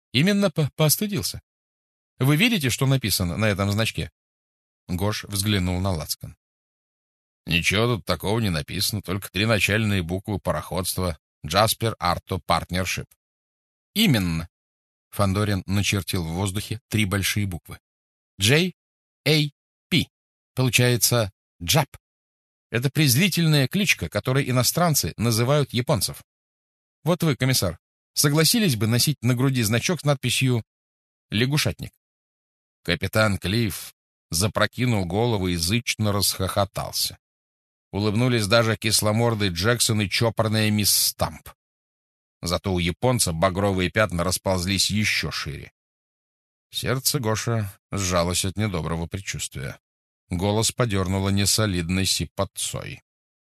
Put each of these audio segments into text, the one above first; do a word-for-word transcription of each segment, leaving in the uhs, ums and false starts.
Именно по постыдился. Вы видите, что написано на этом значке? Гош взглянул на лацкан. Ничего тут такого не написано, только три начальные буквы пароходства Jasper Arto Partnership. Именно. Фандорин начертил в воздухе три большие буквы. J A P. Получается Джап. Это презрительная кличка, которой иностранцы называют японцев. Вот вы, комиссар, согласились бы носить на груди значок с надписью «Лягушатник»? Капитан Клифф запрокинул голову и язычно расхохотался. Улыбнулись даже кисломордый Джексон и чопорная мисс Стамп. Зато у японца багровые пятна расползлись еще шире. Сердце Гоша сжалось от недоброго предчувствия. Голос подернуло несолидной сипотцой.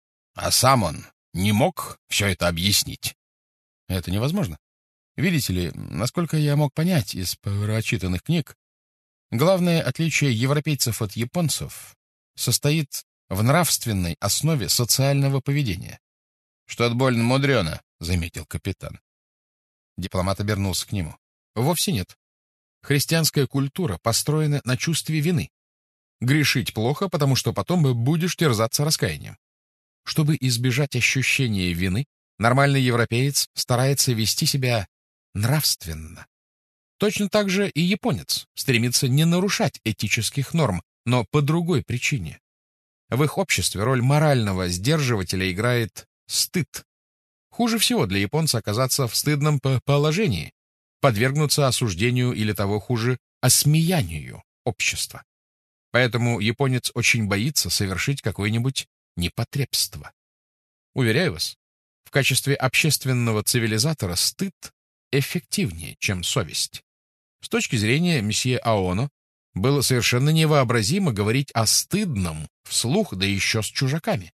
А сам он не мог все это объяснить? Это невозможно. Видите ли, насколько я мог понять из прочитанных книг, главное отличие европейцев от японцев состоит в нравственной основе социального поведения. — Что-то больно мудрено, — заметил капитан. Дипломат обернулся к нему. — Вовсе нет. Христианская культура построена на чувстве вины. Грешить плохо, потому что потом будешь терзаться раскаянием. Чтобы избежать ощущения вины, нормальный европеец старается вести себя нравственно. Точно так же и японец стремится не нарушать этических норм, но по другой причине. В их обществе роль морального сдерживателя играет стыд. Хуже всего для японца оказаться в стыдном положении, подвергнуться осуждению или того хуже, осмеянию общества. Поэтому японец очень боится совершить какое-нибудь непотребство. Уверяю вас, в качестве общественного цивилизатора стыд эффективнее, чем совесть. С точки зрения месье Аоно, было совершенно невообразимо говорить о стыдном вслух, да еще с чужаками.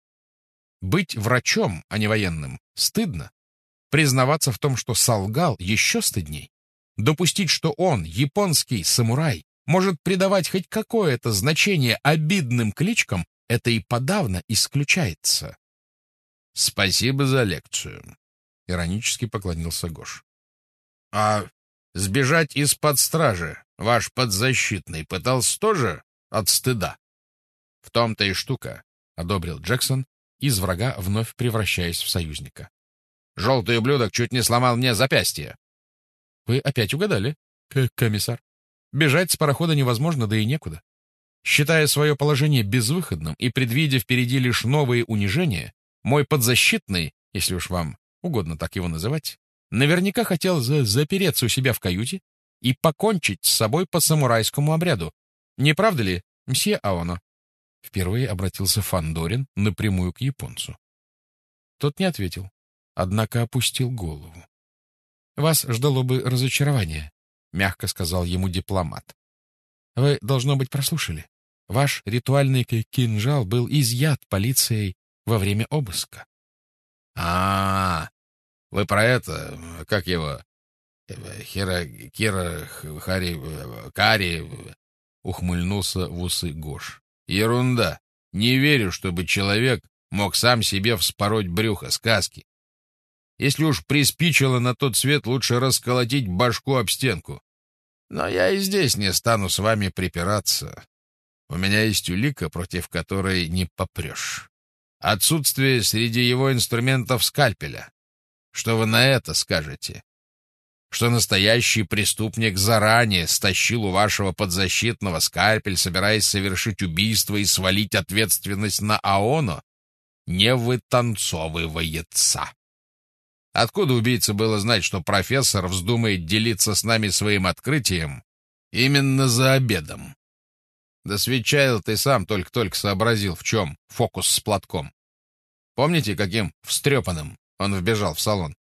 Быть врачом, а не военным, стыдно. Признаваться в том, что солгал, еще стыдней. Допустить, что он, японский самурай, может придавать хоть какое-то значение обидным кличкам, это и подавно исключается. — Спасибо за лекцию, — иронически поклонился Гош. — А сбежать из-под стражи ваш подзащитный пытался тоже от стыда? — В том-то и штука, — одобрил Джексон, из врага вновь превращаясь в союзника. — Желтый ублюдок чуть не сломал мне запястье. — Вы опять угадали, комиссар. Бежать с парохода невозможно, да и некуда. Считая свое положение безвыходным и предвидя впереди лишь новые унижения, мой подзащитный, если уж вам угодно так его называть, наверняка хотел за запереться у себя в каюте и покончить с собой по самурайскому обряду. Не правда ли, мсье Аоно? Впервые обратился Фандорин напрямую к японцу. Тот не ответил, однако опустил голову. — Вас ждало бы разочарование, — мягко сказал ему дипломат. — Вы, должно быть, прослушали. Ваш ритуальный кинжал был изъят полицией во время обыска. — А, вы про это, как его, Хира, Кира, Хари, Кари, — ухмыльнулся в усы Гош. — Ерунда. Не верю, чтобы человек мог сам себе вспороть брюхо, сказки. Если уж приспичило на тот свет, лучше расколотить башку об стенку. Но я и здесь не стану с вами припираться. У меня есть улика, против которой не попрешь. Отсутствие среди его инструментов скальпеля. Что вы на это скажете? Что настоящий преступник заранее стащил у вашего подзащитного скальпель, собираясь совершить убийство и свалить ответственность на Аоно? Не вытанцовывается. Откуда убийце было знать, что профессор вздумает делиться с нами своим открытием именно за обедом? Да свечайл ты сам только-только сообразил, в чем фокус с платком. Помните, каким встрепанным он вбежал в салон?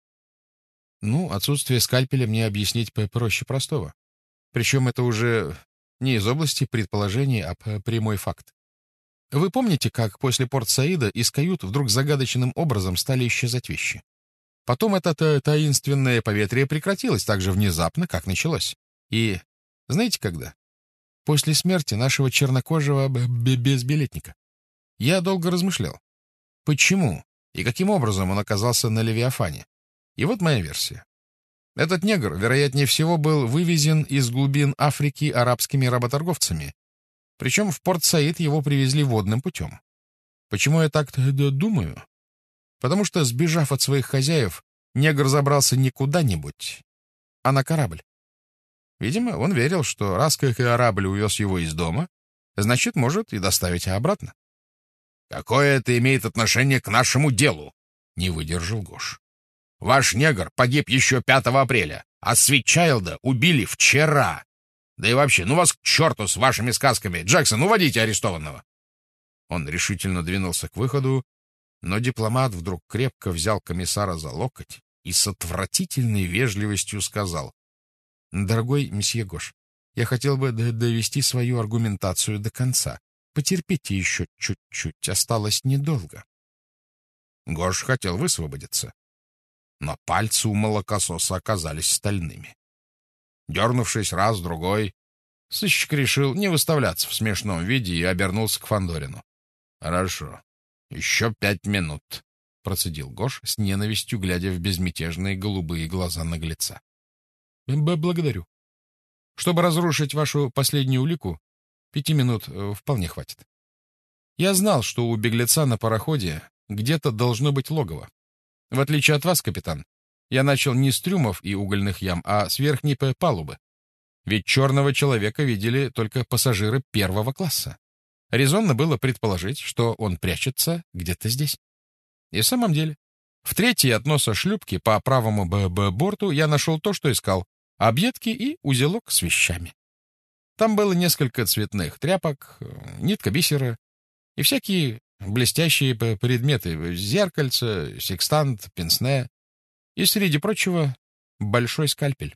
Ну, отсутствие скальпеля мне объяснить проще простого. Причем это уже не из области предположений, а прямой факт. Вы помните, как после Порт-Саида из кают вдруг загадочным образом стали исчезать вещи? Потом это та таинственное поветрие прекратилось так же внезапно, как началось. И знаете когда? После смерти нашего чернокожего безбилетника. Я долго размышлял. Почему и каким образом он оказался на Левиафане? И вот моя версия. Этот негр, вероятнее всего, был вывезен из глубин Африки арабскими работорговцами. Причем в Порт-Саид его привезли водным путем. Почему я так думаю? Потому что, сбежав от своих хозяев, негр забрался не куда-нибудь, а на корабль. Видимо, он верил, что раз корабль увез его из дома, значит, может и доставить обратно. «Какое это имеет отношение к нашему делу?» — не выдержал Гош. «Ваш негр погиб еще пятого апреля, а Свитчайлда убили вчера. Да и вообще, ну вас к черту с вашими сказками! Джексон, уводите арестованного!» Он решительно двинулся к выходу, но дипломат вдруг крепко взял комиссара за локоть и с отвратительной вежливостью сказал: «Дорогой месье Гош, я хотел бы довести свою аргументацию до конца. Потерпите еще чуть-чуть, осталось недолго». Гош хотел высвободиться, но пальцы у молокососа оказались стальными. Дернувшись раз-другой, сыщик решил не выставляться в смешном виде и обернулся к Фандорину. «Хорошо, еще пять минут», — процедил Гош с ненавистью, глядя в безмятежные голубые глаза наглеца. «Благодарю. Чтобы разрушить вашу последнюю улику, пяти минут вполне хватит. Я знал, что у беглеца на пароходе где-то должно быть логово. В отличие от вас, капитан, я начал не с трюмов и угольных ям, а с верхней палубы. Ведь черного человека видели только пассажиры первого класса. Резонно было предположить, что он прячется где-то здесь. И в самом деле, в третьей от носа шлюпки по правому б-б-борту я нашел то, что искал — объедки и узелок с вещами. Там было несколько цветных тряпок, нитка бисера и всякие блестящие предметы — зеркальце, секстант, пенсне и, среди прочего, большой скальпель.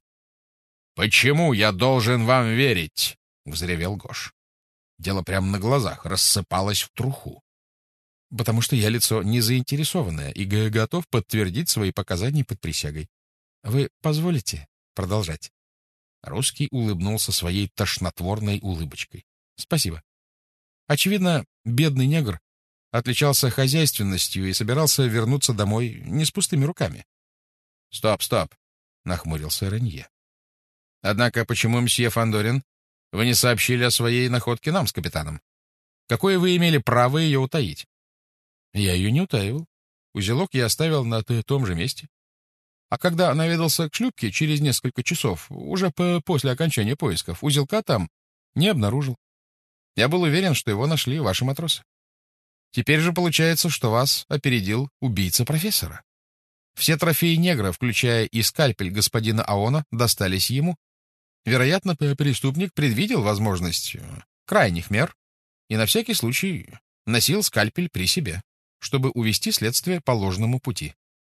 «Почему я должен вам верить?» — взревел Гош. Дело прямо на глазах рассыпалось в труху. «Потому что я лицо незаинтересованное и готов подтвердить свои показания под присягой. Вы позволите продолжать?» Русский улыбнулся своей тошнотворной улыбочкой. «Спасибо. Очевидно, бедный негр отличался хозяйственностью и собирался вернуться домой не с пустыми руками». «Стоп, стоп!» — нахмурился Ренье. «Однако почему, мсье Фандорин, вы не сообщили о своей находке нам с капитаном? Какое вы имели право ее утаить?» «Я ее не утаивал. Узелок я оставил на том же месте. А когда наведался к шлюпке через несколько часов, уже по после окончания поисков, узелка там не обнаружил. Я был уверен, что его нашли ваши матросы. Теперь же получается, что вас опередил убийца профессора. Все трофеи негра, включая и скальпель господина Аона, достались ему. Вероятно, преступник предвидел возможность крайних мер и на всякий случай носил скальпель при себе, чтобы увести следствие по ложному пути.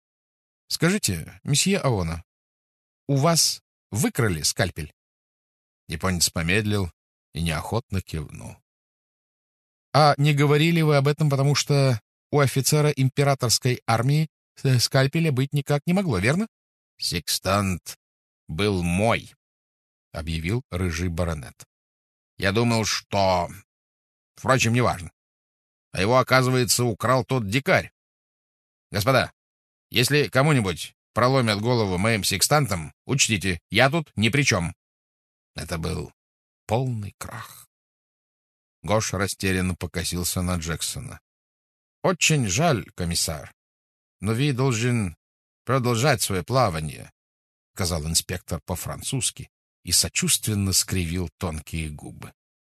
Скажите, месье Аона, у вас выкрали скальпель?» Японец помедлил и неохотно кивнул. «А не говорили вы об этом, потому что у офицера императорской армии скальпеля быть никак не могло, верно?» «Секстант был мой», — объявил рыжий баронет. «Я думал, что... Впрочем, неважно. А его, оказывается, украл тот дикарь. Господа, если кому-нибудь проломят голову моим секстантом, учтите, я тут ни при чем». Это был полный крах. Гош растерянно покосился на Джексона. «Очень жаль, комиссар, но вы должен продолжать свое плавание», — сказал инспектор по-французски и сочувственно скривил тонкие губы.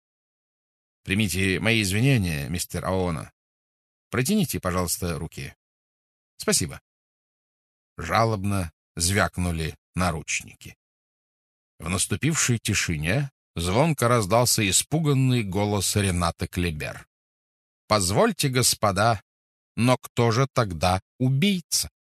«Примите мои извинения, мистер Аона. Протяните, пожалуйста, руки. Спасибо». Жалобно звякнули наручники. В наступившей тишине звонко раздался испуганный голос Ренаты Клебер. «Позвольте, господа, но кто же тогда убийца?»